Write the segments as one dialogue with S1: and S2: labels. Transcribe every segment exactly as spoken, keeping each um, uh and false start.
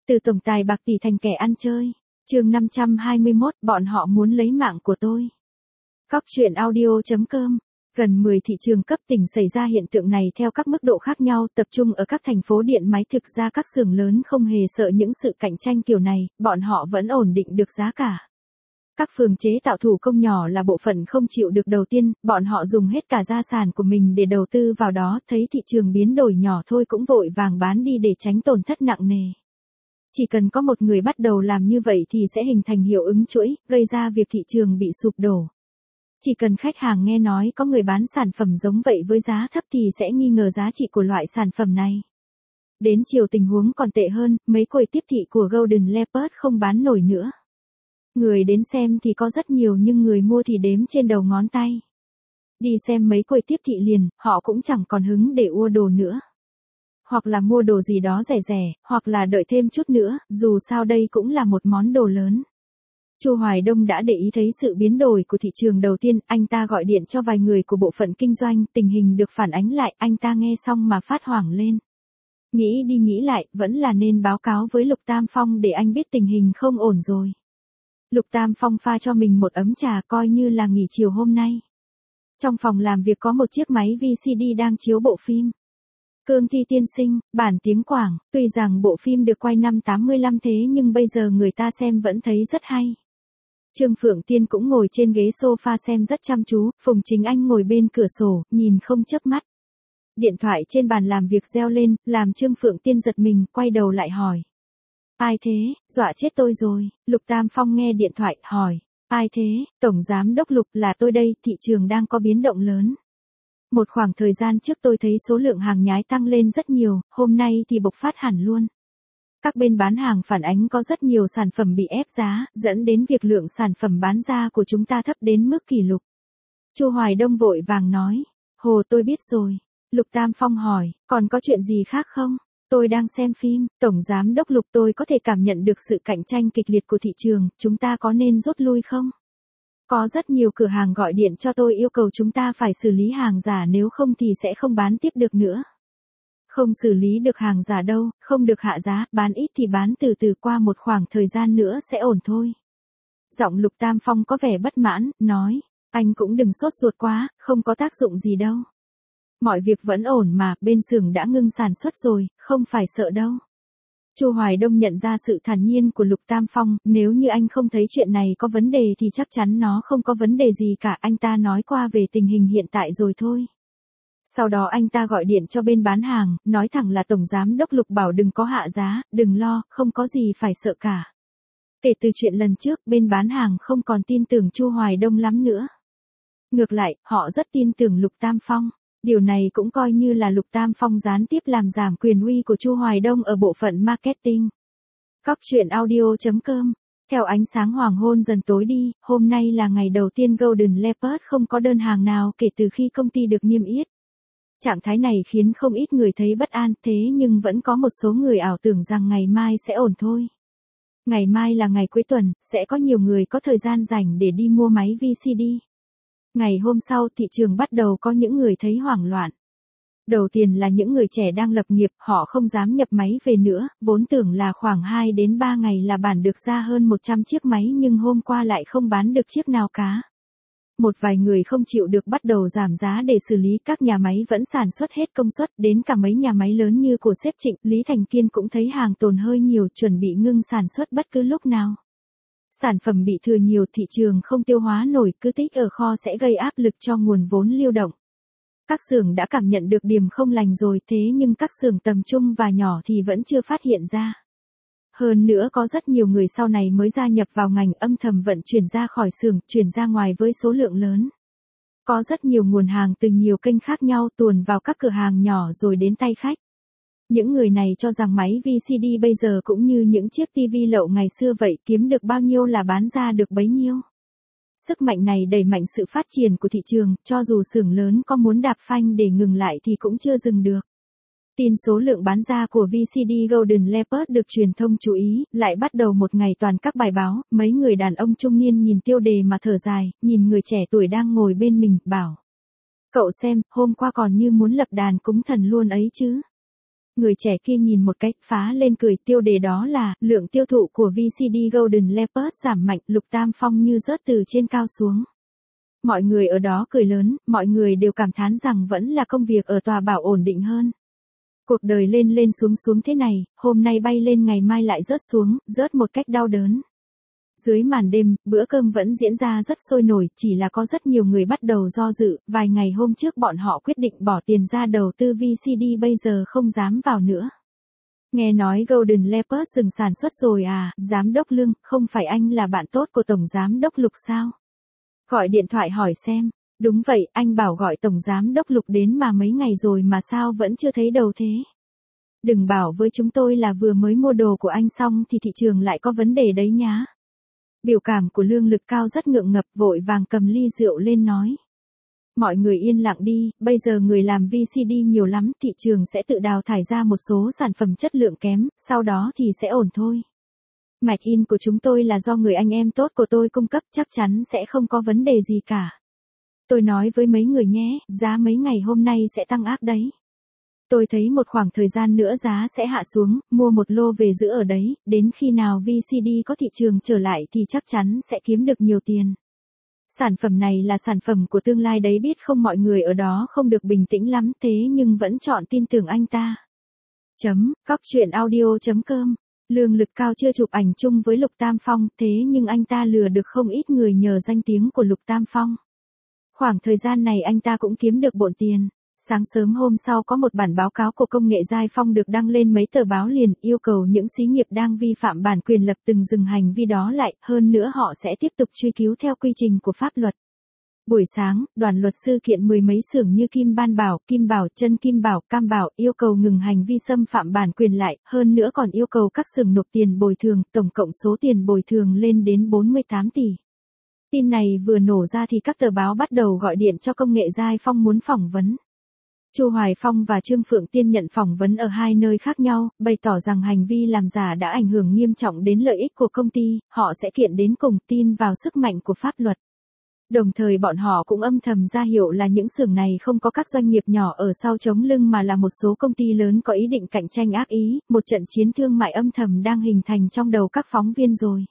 S1: Từ tổng tài bạc tỷ thành kẻ ăn chơi. Chương năm trăm hai mươi mốt, bọn họ muốn lấy mạng của tôi. Cóc truyện audio chấm com. Gần mười thị trường cấp tỉnh xảy ra hiện tượng này theo các mức độ khác nhau, tập trung ở các thành phố điện máy. Thực ra các xưởng lớn không hề sợ những sự cạnh tranh kiểu này, bọn họ vẫn ổn định được giá cả. Các phường chế tạo thủ công nhỏ là bộ phận không chịu được đầu tiên, bọn họ dùng hết cả gia sản của mình để đầu tư vào đó, thấy thị trường biến đổi nhỏ thôi cũng vội vàng bán đi để tránh tổn thất nặng nề. Chỉ cần có một người bắt đầu làm như vậy thì sẽ hình thành hiệu ứng chuỗi, gây ra việc thị trường bị sụp đổ. Chỉ cần khách hàng nghe nói có người bán sản phẩm giống vậy với giá thấp thì sẽ nghi ngờ giá trị của loại sản phẩm này. Đến chiều tình huống còn tệ hơn, mấy quầy tiếp thị của Golden Leopard không bán nổi nữa. Người đến xem thì có rất nhiều nhưng người mua thì đếm trên đầu ngón tay. Đi xem mấy quầy tiếp thị liền, họ cũng chẳng còn hứng để ua đồ nữa. Hoặc là mua đồ gì đó rẻ rẻ, hoặc là đợi thêm chút nữa, dù sao đây cũng là một món đồ lớn. Chu Hoài Đông đã để ý thấy sự biến đổi của thị trường. Đầu tiên, anh ta gọi điện cho vài người của bộ phận kinh doanh, tình hình được phản ánh lại, anh ta nghe xong mà phát hoảng lên. Nghĩ đi nghĩ lại, vẫn là nên báo cáo với Lục Tam Phong để anh biết tình hình không ổn rồi. Lục Tam Phong pha cho mình một ấm trà coi như là nghỉ chiều hôm nay. Trong phòng làm việc có một chiếc máy vê xê đê đang chiếu bộ phim Cương Thi Tiên Sinh, bản tiếng Quảng. Tuy rằng bộ phim được quay năm tám mươi lăm thế nhưng bây giờ người ta xem vẫn thấy rất hay. Trương Phượng Tiên cũng ngồi trên ghế sofa xem rất chăm chú, Phùng Chính Anh ngồi bên cửa sổ, nhìn không chớp mắt. Điện thoại trên bàn làm việc reo lên, làm Trương Phượng Tiên giật mình, quay đầu lại hỏi. Ai thế, dọa chết tôi rồi. Lục Tam Phong nghe điện thoại, hỏi. Ai thế, Tổng Giám Đốc Lục, là tôi đây, thị trường đang có biến động lớn. Một khoảng thời gian trước tôi thấy số lượng hàng nhái tăng lên rất nhiều, hôm nay thì bộc phát hẳn luôn. Các bên bán hàng phản ánh có rất nhiều sản phẩm bị ép giá, dẫn đến việc lượng sản phẩm bán ra của chúng ta thấp đến mức kỷ lục. Chu Hoài Đông vội vàng nói. Hồ, tôi biết rồi. Lục Tam Phong hỏi, còn có chuyện gì khác không? Tôi đang xem phim. Tổng Giám Đốc Lục, tôi có thể cảm nhận được sự cạnh tranh kịch liệt của thị trường, chúng ta có nên rút lui không? Có rất nhiều cửa hàng gọi điện cho tôi yêu cầu chúng ta phải xử lý hàng giả, nếu không thì sẽ không bán tiếp được nữa. Không xử lý được hàng giả đâu, không được hạ giá, bán ít thì bán từ từ, qua một khoảng thời gian nữa sẽ ổn thôi. Giọng Lục Tam Phong có vẻ bất mãn, nói, anh cũng đừng sốt ruột quá, không có tác dụng gì đâu. Mọi việc vẫn ổn mà, bên xưởng đã ngưng sản xuất rồi, không phải sợ đâu. Chu Hoài Đông nhận ra sự thản nhiên của Lục Tam Phong, nếu như anh không thấy chuyện này có vấn đề thì chắc chắn nó không có vấn đề gì cả, anh ta nói qua về tình hình hiện tại rồi thôi. Sau đó anh ta gọi điện cho bên bán hàng, nói thẳng là Tổng Giám Đốc Lục bảo đừng có hạ giá, đừng lo, không có gì phải sợ cả. Kể từ chuyện lần trước, bên bán hàng không còn tin tưởng Chu Hoài Đông lắm nữa. Ngược lại, họ rất tin tưởng Lục Tam Phong. Điều này cũng coi như là Lục Tam Phong gián tiếp làm giảm quyền uy của Chu Hoài Đông ở bộ phận marketing. Cóc truyện audio chấm com. Theo ánh sáng hoàng hôn dần tối đi, hôm nay là ngày đầu tiên Golden Leopard không có đơn hàng nào kể từ khi công ty được niêm yết. Trạng thái này khiến không ít người thấy bất an, thế nhưng vẫn có một số người ảo tưởng rằng ngày mai sẽ ổn thôi. Ngày mai là ngày cuối tuần, sẽ có nhiều người có thời gian rảnh để đi mua máy vê xê đê. Ngày hôm sau thị trường bắt đầu có những người thấy hoảng loạn. Đầu tiên là những người trẻ đang lập nghiệp, họ không dám nhập máy về nữa, vốn tưởng là khoảng hai đến ba ngày là bản được ra hơn một trăm chiếc máy nhưng hôm qua lại không bán được chiếc nào cả. Một vài người không chịu được bắt đầu giảm giá để xử lý, các nhà máy vẫn sản xuất hết công suất, đến cả mấy nhà máy lớn như của sếp Trịnh, Lý Thành Kiên cũng thấy hàng tồn hơi nhiều, chuẩn bị ngưng sản xuất bất cứ lúc nào. Sản phẩm bị thừa nhiều, thị trường không tiêu hóa nổi, cứ tích ở kho sẽ gây áp lực cho nguồn vốn lưu động. Các xưởng đã cảm nhận được điểm không lành rồi, thế nhưng các xưởng tầm trung và nhỏ thì vẫn chưa phát hiện ra. Hơn nữa có rất nhiều người sau này mới gia nhập vào ngành, âm thầm vận chuyển ra khỏi xưởng, chuyển ra ngoài với số lượng lớn. Có rất nhiều nguồn hàng từ nhiều kênh khác nhau tuồn vào các cửa hàng nhỏ rồi đến tay khách. Những người này cho rằng máy vê xê đê bây giờ cũng như những chiếc tivi lậu ngày xưa vậy, kiếm được bao nhiêu là bán ra được bấy nhiêu. Sức mạnh này đẩy mạnh sự phát triển của thị trường, cho dù xưởng lớn có muốn đạp phanh để ngừng lại thì cũng chưa dừng được. Tin số lượng bán ra của vê xê đê Golden Leopard được truyền thông chú ý, lại bắt đầu một ngày toàn các bài báo, mấy người đàn ông trung niên nhìn tiêu đề mà thở dài, nhìn người trẻ tuổi đang ngồi bên mình, bảo. Cậu xem, hôm qua còn như muốn lập đàn cúng thần luôn ấy chứ. Người trẻ kia nhìn một cách phá lên cười, tiêu đề đó là lượng tiêu thụ của vê xê đê Golden Leopard giảm mạnh, Lục Tam Phong như rớt từ trên cao xuống. Mọi người ở đó cười lớn, mọi người đều cảm thán rằng vẫn là công việc ở tòa bảo ổn định hơn. Cuộc đời lên lên xuống xuống thế này, hôm nay bay lên ngày mai lại rớt xuống, rớt một cách đau đớn. Dưới màn đêm, bữa cơm vẫn diễn ra rất sôi nổi, chỉ là có rất nhiều người bắt đầu do dự, vài ngày hôm trước bọn họ quyết định bỏ tiền ra đầu tư vê xê đê bây giờ không dám vào nữa. Nghe nói Golden Leopard dừng sản xuất rồi à, giám đốc Lương, không phải anh là bạn tốt của Tổng Giám đốc Lục sao? Gọi điện thoại hỏi xem. Đúng vậy, anh bảo gọi Tổng Giám đốc Lục đến mà mấy ngày rồi mà sao vẫn chưa thấy đầu thế? Đừng bảo với chúng tôi là vừa mới mua đồ của anh xong thì thị trường lại có vấn đề đấy nhá. Biểu cảm của Lương Lực Cao rất ngượng ngập, vội vàng cầm ly rượu lên nói. Mọi người yên lặng đi, bây giờ người làm vê xê đê nhiều lắm, thị trường sẽ tự đào thải ra một số sản phẩm chất lượng kém, sau đó thì sẽ ổn thôi. Mạch in của chúng tôi là do người anh em tốt của tôi cung cấp, chắc chắn sẽ không có vấn đề gì cả. Tôi nói với mấy người nhé, giá mấy ngày hôm nay sẽ tăng áp đấy. Tôi thấy một khoảng thời gian nữa giá sẽ hạ xuống, mua một lô về giữ ở đấy, đến khi nào vê xê đê có thị trường trở lại thì chắc chắn sẽ kiếm được nhiều tiền. Sản phẩm này là sản phẩm của tương lai đấy, biết không, mọi người ở đó không được bình tĩnh lắm thế nhưng vẫn chọn tin tưởng anh ta. Chấm, cóc truyện audio chấm com. Lương Lực Cao chưa chụp ảnh chung với Lục Tam Phong, thế nhưng anh ta lừa được không ít người nhờ danh tiếng của Lục Tam Phong. Khoảng thời gian này anh ta cũng kiếm được bộn tiền. Sáng sớm hôm sau có một bản báo cáo của Công nghệ Giai Phong được đăng lên mấy tờ báo liền, yêu cầu những xí nghiệp đang vi phạm bản quyền lập từng dừng hành vi đó lại, hơn nữa họ sẽ tiếp tục truy cứu theo quy trình của pháp luật. Buổi sáng, đoàn luật sư kiện mười mấy xưởng như Kim Ban Bảo, Kim Bảo, Chân Kim Bảo, Cam Bảo yêu cầu ngừng hành vi xâm phạm bản quyền lại, hơn nữa còn yêu cầu các xưởng nộp tiền bồi thường, tổng cộng số tiền bồi thường lên đến bốn mươi tám tỷ. Tin này vừa nổ ra thì các tờ báo bắt đầu gọi điện cho Công nghệ Giai Phong muốn phỏng vấn. Chu Hoài Phong và Trương Phượng Tiên nhận phỏng vấn ở hai nơi khác nhau, bày tỏ rằng hành vi làm giả đã ảnh hưởng nghiêm trọng đến lợi ích của công ty, họ sẽ kiện đến cùng, tin vào sức mạnh của pháp luật. Đồng thời bọn họ cũng âm thầm ra hiệu là những xưởng này không có các doanh nghiệp nhỏ ở sau chống lưng mà là một số công ty lớn có ý định cạnh tranh ác ý, một trận chiến thương mại âm thầm đang hình thành trong đầu các phóng viên rồi.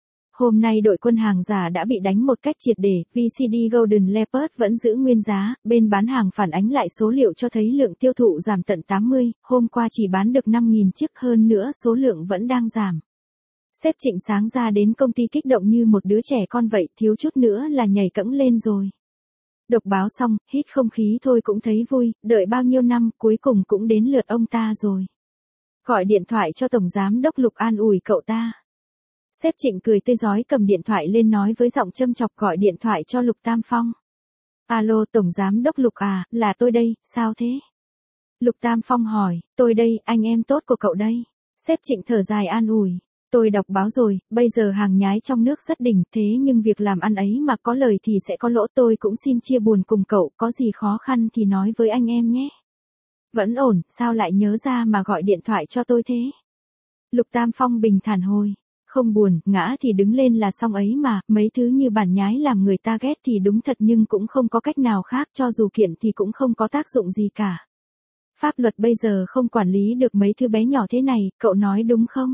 S1: Hôm nay đội quân hàng giả đã bị đánh một cách triệt để, vê xê đê Golden Leopard vẫn giữ nguyên giá, bên bán hàng phản ánh lại số liệu cho thấy lượng tiêu thụ giảm tận tám mươi, hôm qua chỉ bán được năm nghìn chiếc, hơn nữa số lượng vẫn đang giảm. Sếp Trịnh sáng ra đến công ty kích động như một đứa trẻ con vậy, thiếu chút nữa là nhảy cẫng lên rồi. Đọc báo xong, hít không khí thôi cũng thấy vui, đợi bao nhiêu năm, cuối cùng cũng đến lượt ông ta rồi. Gọi điện thoại cho Tổng Giám đốc Lục an ủi cậu ta. Sếp Trịnh cười tươi rói cầm điện thoại lên nói với giọng châm chọc, gọi điện thoại cho Lục Tam Phong. Alo, Tổng Giám đốc Lục à, là tôi đây, sao thế? Lục Tam Phong hỏi, tôi đây, anh em tốt của cậu đây. Sếp Trịnh thở dài an ủi. Tôi đọc báo rồi, bây giờ hàng nhái trong nước rất đỉnh, thế nhưng việc làm ăn ấy mà có lời thì sẽ có lỗ, tôi cũng xin chia buồn cùng cậu, có gì khó khăn thì nói với anh em nhé. Vẫn ổn, sao lại nhớ ra mà gọi điện thoại cho tôi thế? Lục Tam Phong bình thản hồi. Không buồn, ngã thì đứng lên là xong ấy mà, mấy thứ như bản nhái làm người ta ghét thì đúng thật nhưng cũng không có cách nào khác, cho dù kiện thì cũng không có tác dụng gì cả. Pháp luật bây giờ không quản lý được mấy thứ bé nhỏ thế này, cậu nói đúng không?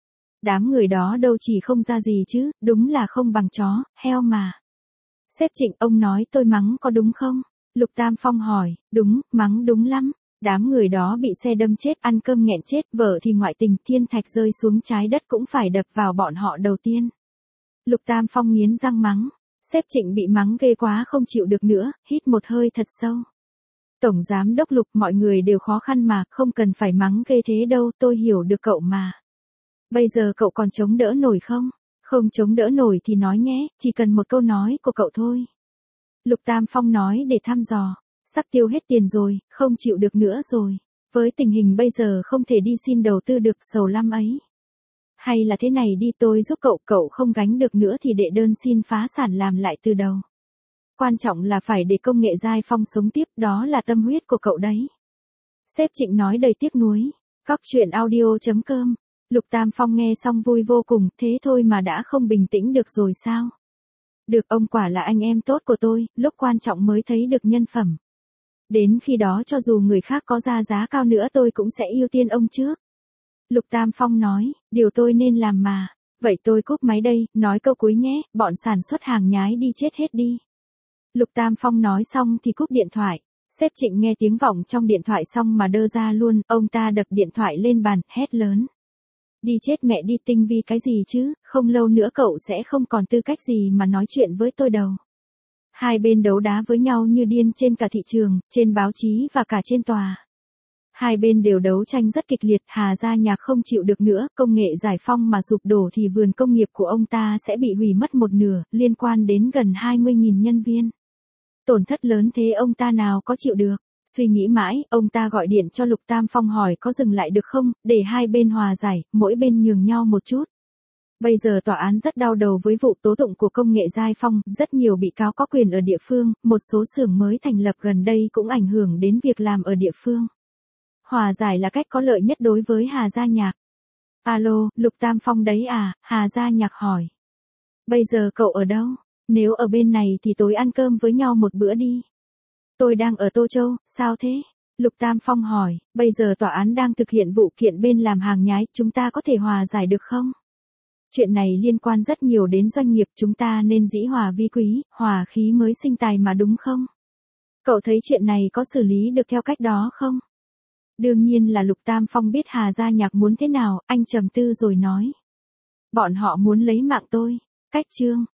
S1: Đám người đó đâu chỉ không ra gì chứ, đúng là không bằng chó, heo mà. Sếp Trịnh, ông nói tôi mắng có đúng không? Lục Tam Phong hỏi, đúng, mắng đúng lắm. Đám người đó bị xe đâm chết, ăn cơm nghẹn chết, vợ thì ngoại tình, thiên thạch rơi xuống trái đất cũng phải đập vào bọn họ đầu tiên. Lục Tam Phong nghiến răng mắng. Sếp Trịnh bị mắng ghê quá không chịu được nữa, hít một hơi thật sâu. Tổng Giám đốc Lục, mọi người đều khó khăn mà, không cần phải mắng ghê thế đâu, tôi hiểu được cậu mà. Bây giờ cậu còn chống đỡ nổi không? Không chống đỡ nổi thì nói nhé, chỉ cần một câu nói của cậu thôi. Lục Tam Phong nói để thăm dò. Sắp tiêu hết tiền rồi, không chịu được nữa rồi. Với tình hình bây giờ không thể đi xin đầu tư được, sầu lắm ấy. Hay là thế này đi, tôi giúp cậu, cậu không gánh được nữa thì đệ đơn xin phá sản làm lại từ đầu. Quan trọng là phải để Công nghệ Giai Phong sống tiếp, đó là tâm huyết của cậu đấy. Sếp Trịnh nói đầy tiếc nuối. Cóc truyện audio chấm com. Lục Tam Phong nghe xong vui vô cùng, thế thôi mà đã không bình tĩnh được rồi sao? Được, ông quả là anh em tốt của tôi, lúc quan trọng mới thấy được nhân phẩm. Đến khi đó cho dù người khác có ra giá cao nữa tôi cũng sẽ ưu tiên ông trước. Lục Tam Phong nói, điều tôi nên làm mà. Vậy tôi cúp máy đây, nói câu cuối nhé, bọn sản xuất hàng nhái đi chết hết đi. Lục Tam Phong nói xong thì cúp điện thoại. Sếp Trịnh nghe tiếng vọng trong điện thoại xong mà đơ ra luôn, ông ta đập điện thoại lên bàn, hét lớn. Đi chết mẹ đi, tinh vi cái gì chứ, không lâu nữa cậu sẽ không còn tư cách gì mà nói chuyện với tôi đâu. Hai bên đấu đá với nhau như điên trên cả thị trường, trên báo chí và cả trên tòa. Hai bên đều đấu tranh rất kịch liệt, Hà Gia Nhạc không chịu được nữa, công nghệ giải phong mà sụp đổ thì vườn công nghiệp của ông ta sẽ bị hủy mất một nửa, liên quan đến gần hai mươi nghìn nhân viên. Tổn thất lớn thế ông ta nào có chịu được. Suy nghĩ mãi, ông ta gọi điện cho Lục Tam Phong hỏi có dừng lại được không, để hai bên hòa giải, mỗi bên nhường nhau một chút. Bây giờ tòa án rất đau đầu với vụ tố tụng của công nghệ Giai Phong, rất nhiều bị cáo có quyền ở địa phương, một số xưởng mới thành lập gần đây cũng ảnh hưởng đến việc làm ở địa phương. Hòa giải là cách có lợi nhất đối với Hà Gia Nhạc. Alo, Lục Tam Phong đấy à, Hà Gia Nhạc hỏi. Bây giờ cậu ở đâu? Nếu ở bên này thì tối ăn cơm với nhau một bữa đi. Tôi đang ở Tô Châu, sao thế? Lục Tam Phong hỏi, bây giờ tòa án đang thực hiện vụ kiện bên làm hàng nhái, chúng ta có thể hòa giải được không? Chuyện này liên quan rất nhiều đến doanh nghiệp, chúng ta nên dĩ hòa vi quý, hòa khí mới sinh tài mà đúng không? Cậu thấy chuyện này có xử lý được theo cách đó không? Đương nhiên là Lục Tam Phong biết Hà Gia Nhạc muốn thế nào, anh trầm tư rồi nói. Bọn họ muốn lấy mạng tôi. Cách chương